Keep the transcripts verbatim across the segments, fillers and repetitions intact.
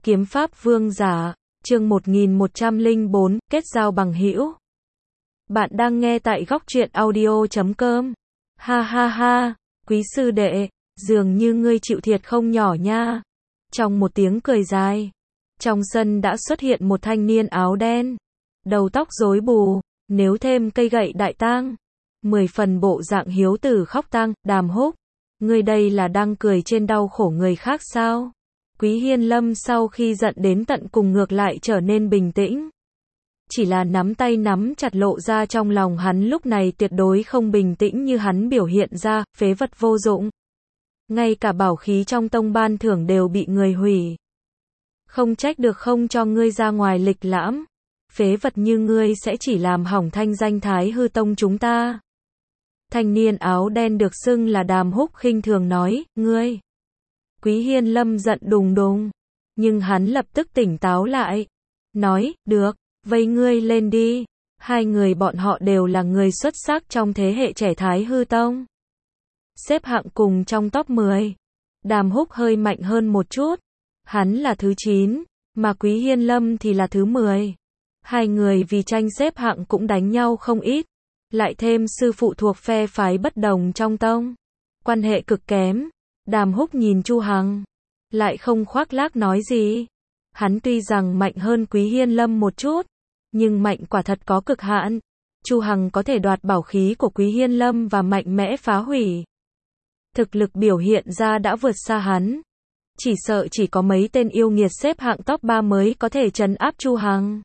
Kiếm pháp vương giả, chương một nghìn một trăm lẻ bốn, kết giao bằng hữu. Bạn đang nghe tại góc truyện audio chấm com. Ha ha ha, quý sư đệ, dường như ngươi chịu thiệt không nhỏ nha. Trong một tiếng cười dài, trong sân đã xuất hiện một thanh niên áo đen, đầu tóc rối bù, nếu thêm cây gậy đại tang, mười phần bộ dạng hiếu tử khóc tang. Đàm Húc, ngươi đây là đang cười trên đau khổ người khác sao? Quý Hiên Lâm sau khi giận đến tận cùng ngược lại trở nên bình tĩnh. Chỉ là nắm tay nắm chặt, lộ ra trong lòng hắn lúc này tuyệt đối không bình tĩnh như hắn biểu hiện ra, phế vật vô dụng. Ngay cả bảo khí trong tông ban thưởng đều bị người hủy. Không trách được không cho ngươi ra ngoài lịch lãm. Phế vật như ngươi sẽ chỉ làm hỏng thanh danh Thái Hư Tông chúng ta. Thanh niên áo đen được xưng là Đàm Húc khinh thường nói, ngươi. Quý Hiên Lâm giận đùng đùng, nhưng hắn lập tức tỉnh táo lại, nói, được, vây ngươi lên đi. Hai người bọn họ đều là người xuất sắc trong thế hệ trẻ Thái Hư Tông. Xếp hạng cùng trong top mười. Đàm Húc hơi mạnh hơn một chút, hắn là thứ chín, mà Quý Hiên Lâm thì là thứ mười. Hai người vì tranh xếp hạng cũng đánh nhau không ít, lại thêm sư phụ thuộc phe phái bất đồng trong tông, quan hệ cực kém. Đàm Húc nhìn Chu Hằng, lại không khoác lác nói gì. Hắn tuy rằng mạnh hơn Quý Hiên Lâm một chút, nhưng mạnh quả thật có cực hạn. Chu Hằng có thể đoạt bảo khí của Quý Hiên Lâm và mạnh mẽ phá hủy. Thực lực biểu hiện ra đã vượt xa hắn. Chỉ sợ chỉ có mấy tên yêu nghiệt xếp hạng top ba mới có thể trấn áp Chu Hằng.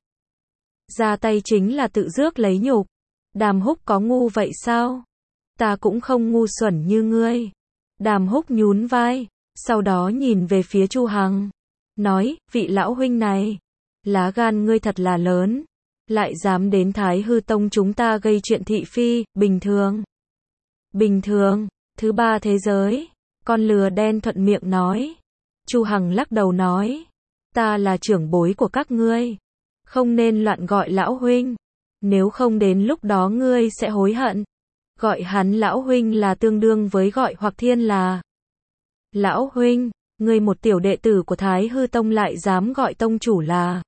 Ra tay chính là tự rước lấy nhục. Đàm Húc có ngu vậy sao? Ta cũng không ngu xuẩn như ngươi. Đàm Húc nhún vai, sau đó nhìn về phía Chu Hằng, nói, vị lão huynh này, lá gan ngươi thật là lớn, lại dám đến Thái Hư Tông chúng ta gây chuyện thị phi. Bình thường. Bình thường, thứ ba thế giới, con lừa đen thuận miệng nói. Chu Hằng lắc đầu nói, ta là trưởng bối của các ngươi, không nên loạn gọi lão huynh, nếu không đến lúc đó ngươi sẽ hối hận. Gọi hắn lão huynh là tương đương với gọi Hoặc Thiên là lão huynh. Ngươi một tiểu đệ tử của Thái Hư Tông lại dám gọi tông chủ là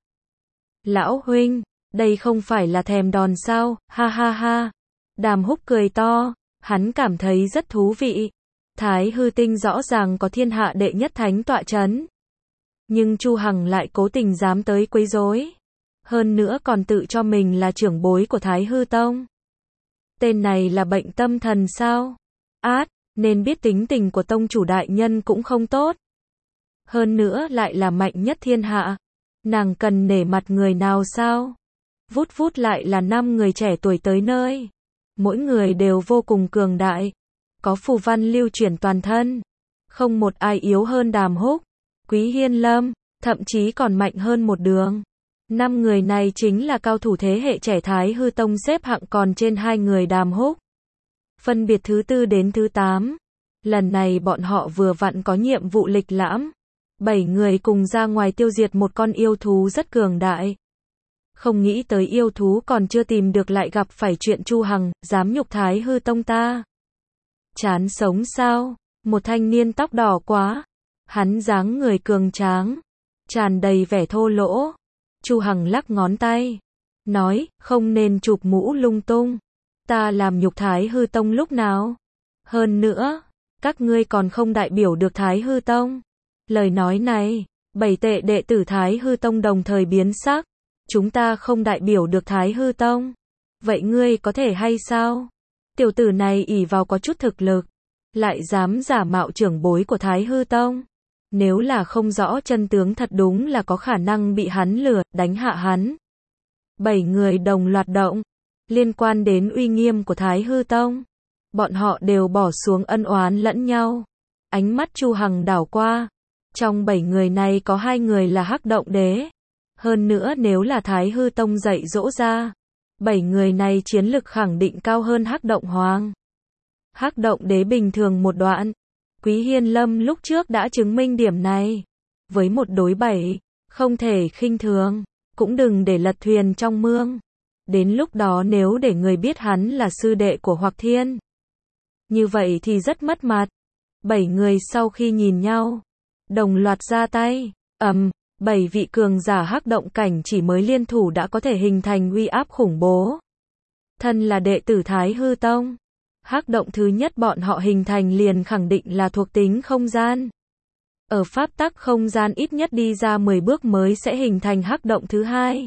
lão huynh, đây không phải là thèm đòn sao? Ha ha ha. Đàm Húc cười to, hắn cảm thấy rất thú vị. Thái Hư Tinh rõ ràng có thiên hạ đệ nhất thánh tọa chấn, nhưng Chu Hằng lại cố tình dám tới quấy rối, hơn nữa còn tự cho mình là trưởng bối của Thái Hư Tông. Tên này là bệnh tâm thần sao? Át, nên biết tính tình của tông chủ đại nhân cũng không tốt. Hơn nữa lại là mạnh nhất thiên hạ. Nàng cần nể mặt người nào sao? Vút vút lại là năm người trẻ tuổi tới nơi. Mỗi người đều vô cùng cường đại. Có phù văn lưu chuyển toàn thân. Không một ai yếu hơn Đàm Húc, Quý Hiên Lâm, thậm chí còn mạnh hơn một đường. Năm người này chính là cao thủ thế hệ trẻ Thái Hư Tông xếp hạng còn trên hai người Đàm Húc. Phân biệt thứ tư đến thứ tám. Lần này bọn họ vừa vặn có nhiệm vụ lịch lãm. Bảy người cùng ra ngoài tiêu diệt một con yêu thú rất cường đại. Không nghĩ tới yêu thú còn chưa tìm được lại gặp phải chuyện Chu Hằng, dám nhục Thái Hư Tông ta. Chán sống sao? Một thanh niên tóc đỏ quá. Hắn dáng người cường tráng, tràn đầy vẻ thô lỗ. Chu Hằng lắc ngón tay, nói, không nên chụp mũ lung tung. Ta làm nhục Thái Hư Tông lúc nào? Hơn nữa, các ngươi còn không đại biểu được Thái Hư Tông. Lời nói này, bảy tệ đệ tử Thái Hư Tông đồng thời biến sắc. Chúng ta không đại biểu được Thái Hư Tông. Vậy ngươi có thể hay sao? Tiểu tử này ỷ vào có chút thực lực, lại dám giả mạo trưởng bối của Thái Hư Tông. Nếu là không rõ chân tướng thật đúng là có khả năng bị hắn lừa, đánh hạ hắn. Bảy người đồng loạt động, liên quan đến uy nghiêm của Thái Hư Tông. Bọn họ đều bỏ xuống ân oán lẫn nhau. Ánh mắt Chu Hằng đảo qua. Trong bảy người này có hai người là Hắc Động Đế. Hơn nữa nếu là Thái Hư Tông dạy dỗ ra, bảy người này chiến lực khẳng định cao hơn Hắc Động Hoàng. Hắc Động Đế bình thường một đoạn. Quý Hiên Lâm lúc trước đã chứng minh điểm này. Với một đối bảy, không thể khinh thường, cũng đừng để lật thuyền trong mương. Đến lúc đó nếu để người biết hắn là sư đệ của Hoặc Thiên, như vậy thì rất mất mặt. Bảy người sau khi nhìn nhau, đồng loạt ra tay, ầm, Bảy vị cường giả hắc động cảnh chỉ mới liên thủ đã có thể hình thành uy áp khủng bố. Thân là đệ tử Thái Hư Tông, hắc động thứ nhất bọn họ hình thành liền khẳng định là thuộc tính không gian. Ở pháp tắc không gian ít nhất đi ra mười bước mới sẽ hình thành hắc động thứ hai.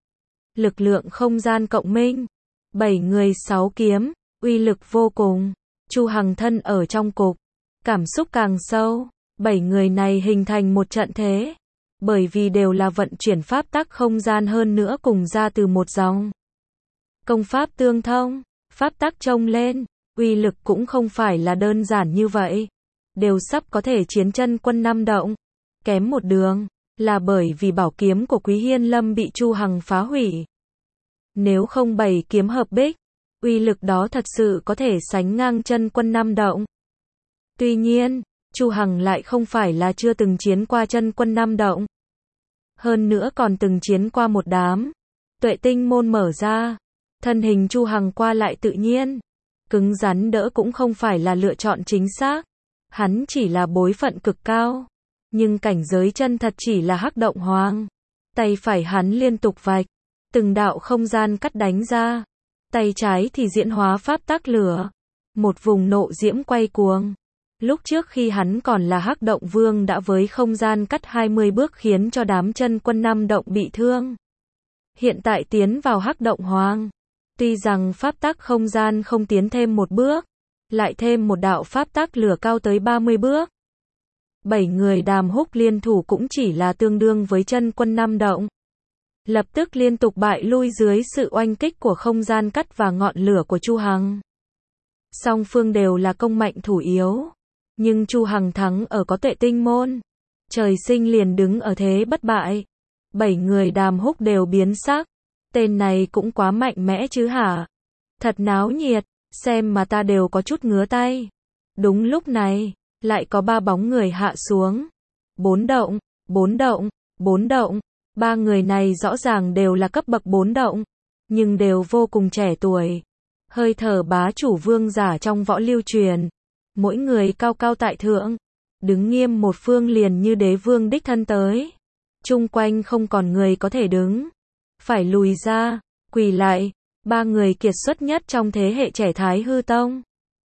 Lực lượng không gian cộng minh, bảy người sáu kiếm, uy lực vô cùng. Chu Hằng thân ở trong cục, cảm xúc càng sâu, bảy người này hình thành một trận thế, bởi vì đều là vận chuyển pháp tắc không gian hơn nữa cùng ra từ một dòng. Công pháp tương thông, pháp tắc trông lên, uy lực cũng không phải là đơn giản như vậy, đều sắp có thể chiến chân quân năm động, kém một đường, là bởi vì bảo kiếm của Quý Hiên Lâm bị Chu Hằng phá hủy. Nếu không bảy kiếm hợp bích, uy lực đó thật sự có thể sánh ngang chân quân năm động. Tuy nhiên, Chu Hằng lại không phải là chưa từng chiến qua chân quân năm động. Hơn nữa còn từng chiến qua một đám. Tuệ tinh môn mở ra, thân hình Chu Hằng qua lại tự nhiên. Cứng rắn đỡ cũng không phải là lựa chọn chính xác. Hắn chỉ là bối phận cực cao. Nhưng cảnh giới chân thật chỉ là hắc động hoàng. Tay phải hắn liên tục vạch. Từng đạo không gian cắt đánh ra. Tay trái thì diễn hóa pháp tắc lửa. Một vùng nộ diễm quay cuồng. Lúc trước khi hắn còn là hắc động vương đã với không gian cắt hai mươi bước khiến cho đám chân quân năm động bị thương. Hiện tại tiến vào hắc động hoàng. Tuy rằng pháp tắc không gian không tiến thêm một bước, lại thêm một đạo pháp tắc lửa cao tới ba mươi bước. Bảy người Đàm Húc liên thủ cũng chỉ là tương đương với chân quân năm động. Lập tức liên tục bại lui dưới sự oanh kích của không gian cắt và ngọn lửa của Chu Hằng. Song phương đều là công mạnh thủ yếu. Nhưng Chu Hằng thắng ở có Tuệ tinh môn. Trời sinh liền đứng ở thế bất bại. Bảy người Đàm Húc đều biến sắc. Tên này cũng quá mạnh mẽ chứ hả? Thật náo nhiệt, xem mà ta đều có chút ngứa tay. Đúng lúc này, lại có ba bóng người hạ xuống. Bốn động, bốn động, bốn động. Ba người này rõ ràng đều là cấp bậc bốn động, nhưng đều vô cùng trẻ tuổi. Hơi thở bá chủ vương giả trong võ lưu truyền. Mỗi người cao cao tại thượng, đứng nghiêm một phương liền như đế vương đích thân tới. Chung quanh không còn người có thể đứng. Phải lùi ra, quỳ lại. Ba người kiệt xuất nhất trong thế hệ trẻ Thái Hư Tông.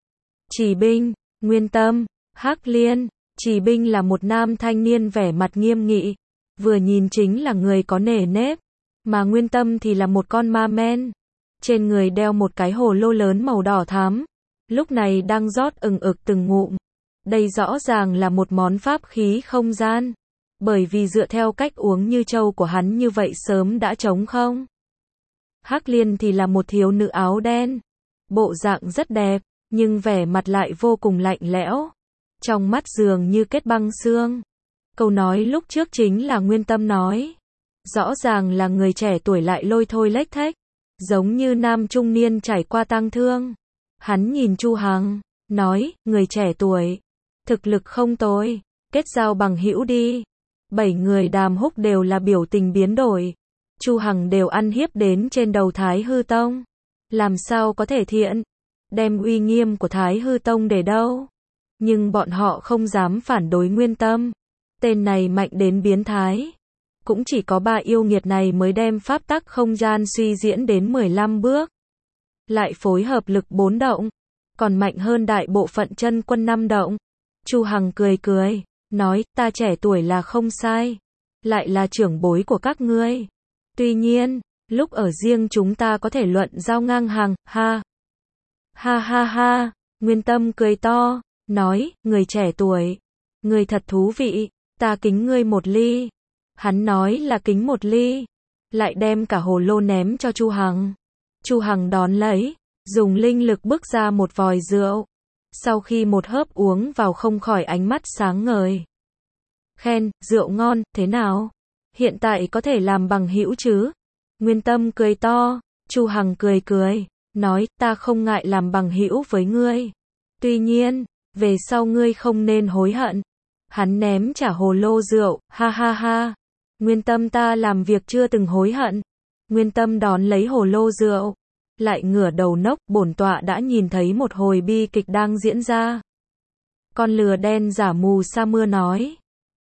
Trì Binh, Nguyên Tâm, Hắc Liên. Trì Binh là một nam thanh niên vẻ mặt nghiêm nghị. Vừa nhìn chính là người có nề nếp. Mà Nguyên Tâm thì là một con ma men. Trên người đeo một cái hồ lô lớn màu đỏ thắm. Lúc này đang rót ừng ực từng ngụm. Đây rõ ràng là một món pháp khí không gian. Bởi vì dựa theo cách uống như trâu của hắn như vậy sớm đã trống không. Hắc Liên thì là một thiếu nữ áo đen. Bộ dạng rất đẹp, nhưng vẻ mặt lại vô cùng lạnh lẽo. Trong mắt dường như kết băng xương. Câu nói lúc trước chính là Nguyên Tâm nói. Rõ ràng là người trẻ tuổi lại lôi thôi lếch thếch. Giống như nam trung niên trải qua tang thương. Hắn nhìn Chu Hằng, nói, người trẻ tuổi, thực lực không tồi, kết giao bằng hữu đi. Bảy người Đàm Húc đều là biểu tình biến đổi. Chu Hằng đều ăn hiếp đến trên đầu Thái Hư Tông. Làm sao có thể thiện, đem uy nghiêm của Thái Hư Tông để đâu. Nhưng bọn họ không dám phản đối Nguyên Tâm. Tên này mạnh đến biến thái. Cũng chỉ có ba yêu nghiệt này mới đem pháp tắc không gian suy diễn đến mười lăm bước. Lại phối hợp lực bốn động, còn mạnh hơn đại bộ phận chân quân năm động. Chu Hằng cười cười, nói, ta trẻ tuổi là không sai, lại là trưởng bối của các ngươi. Tuy nhiên, lúc ở riêng chúng ta có thể luận giao ngang hàng, ha. Ha ha ha, Nguyên Tâm cười to, nói, người trẻ tuổi, người thật thú vị, ta kính ngươi một ly. Hắn nói là kính một ly, lại đem cả hồ lô ném cho Chu Hằng. Chu Hằng đón lấy, dùng linh lực bức ra một vòi rượu. Sau khi một hớp uống vào không khỏi ánh mắt sáng ngời. Khen, rượu ngon, thế nào? Hiện tại có thể làm bằng hữu chứ? Nguyên Tâm cười to, Chu Hằng cười cười, nói, ta không ngại làm bằng hữu với ngươi. Tuy nhiên, về sau ngươi không nên hối hận. Hắn ném trả hồ lô rượu, ha ha ha. Nguyên Tâm ta làm việc chưa từng hối hận. Nguyên Tâm đón lấy hồ lô rượu, lại ngửa đầu nốc, bổn tọa đã nhìn thấy một hồi bi kịch đang diễn ra. Con lừa đen giả mù sa mưa nói,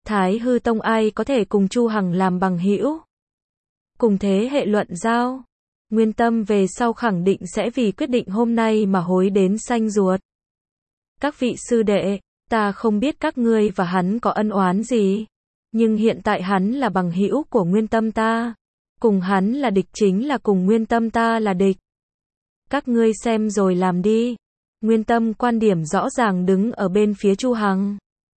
Thái Hư Tông ai có thể cùng Chu Hằng làm bằng hữu? Cùng thế hệ luận giao. Nguyên Tâm về sau khẳng định sẽ vì quyết định hôm nay mà hối đến xanh ruột. Các vị sư đệ, ta không biết các ngươi và hắn có ân oán gì, nhưng hiện tại hắn là bằng hữu của Nguyên Tâm ta. Cùng hắn là địch chính là cùng Nguyên Tâm ta là địch. Các ngươi xem rồi làm đi. Nguyên Tâm quan điểm rõ ràng đứng ở bên phía Chu Hằng.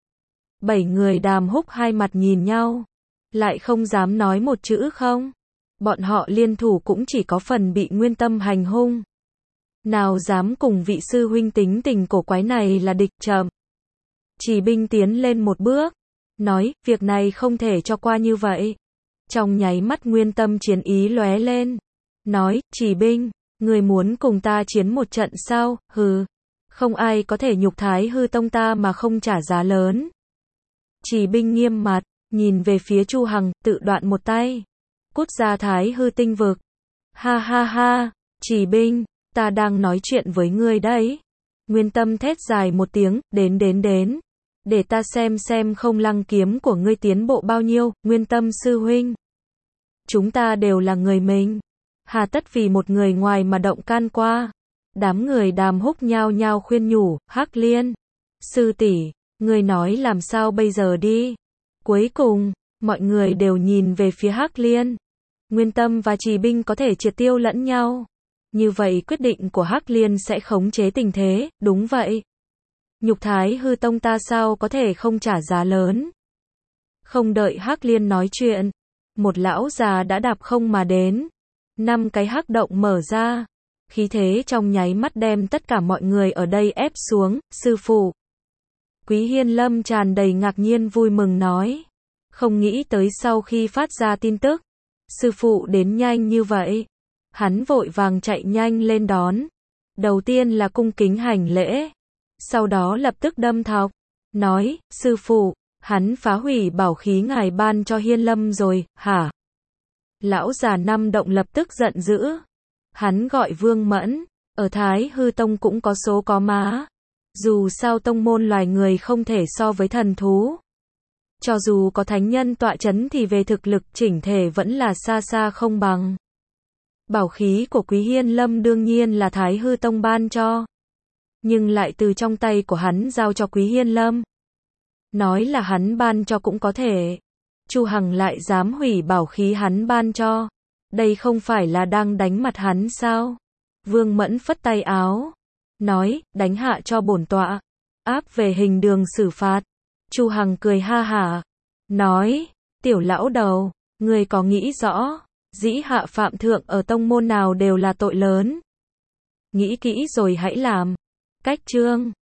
Bảy người Đàm Húc hai mặt nhìn nhau, lại không dám nói một chữ không. Bọn họ liên thủ cũng chỉ có phần bị Nguyên Tâm hành hung. Nào dám cùng vị sư huynh tính tình cổ quái này là địch. Chậm. Chỉ Binh tiến lên một bước, nói, việc này không thể cho qua như vậy. Trong nháy mắt Nguyên Tâm chiến ý lóe lên, nói, Chỉ Binh, người muốn cùng ta chiến một trận sao? Hừ, không ai có thể nhục Thái Hư Tông ta mà không trả giá lớn. Chỉ Binh nghiêm mặt, nhìn về phía Chu Hằng, tự đoạn một tay, cút ra Thái Hư tinh vực. Ha ha ha, Chỉ Binh, ta đang nói chuyện với ngươi đấy. Nguyên Tâm thét dài một tiếng, đến đến đến, để ta xem xem không lăng kiếm của ngươi tiến bộ bao nhiêu. Nguyên Tâm sư huynh, chúng ta đều là người mình, hà tất vì một người ngoài mà động can qua. Đám người Đàm Húc nhao nhao khuyên nhủ, Hắc Liên, sư tỷ, ngươi nói làm sao bây giờ đi. Cuối cùng, mọi người đều nhìn về phía Hắc Liên. Nguyên Tâm và Chỉ Binh có thể triệt tiêu lẫn nhau. Như vậy quyết định của Hắc Liên sẽ khống chế tình thế, đúng vậy. Nhục Thái Hư Tông ta sao có thể không trả giá lớn. Không đợi Hắc Liên nói chuyện, một lão già đã đạp không mà đến. Năm cái hắc động mở ra, khí thế trong nháy mắt đem tất cả mọi người ở đây ép xuống. Sư phụ. Quý Hiên Lâm tràn đầy ngạc nhiên vui mừng nói. Không nghĩ tới sau khi phát ra tin tức, sư phụ đến nhanh như vậy. Hắn vội vàng chạy nhanh lên đón. Đầu tiên là cung kính hành lễ, sau đó lập tức đâm thọc, nói, sư phụ, hắn phá hủy bảo khí ngài ban cho Hiên Lâm rồi, hả? Lão già năm động lập tức giận dữ. Hắn gọi Vương Mẫn, ở Thái Hư Tông cũng có số có má. Dù sao tông môn loài người không thể so với thần thú. Cho dù có thánh nhân tọa chấn thì về thực lực chỉnh thể vẫn là xa xa không bằng. Bảo khí của Quý Hiên Lâm đương nhiên là Thái Hư Tông ban cho, nhưng lại từ trong tay của hắn giao cho Quý Hiên Lâm. Nói là hắn ban cho cũng có thể. Chu Hằng lại dám hủy bảo khí hắn ban cho. Đây không phải là đang đánh mặt hắn sao? Vương Mẫn phất tay áo, nói, đánh hạ cho bổn tọa, áp về hình đường xử phạt. Chu Hằng cười ha hả, nói, tiểu lão đầu, người có nghĩ rõ, dĩ hạ phạm thượng ở tông môn nào đều là tội lớn. Nghĩ kỹ rồi hãy làm. Cách chương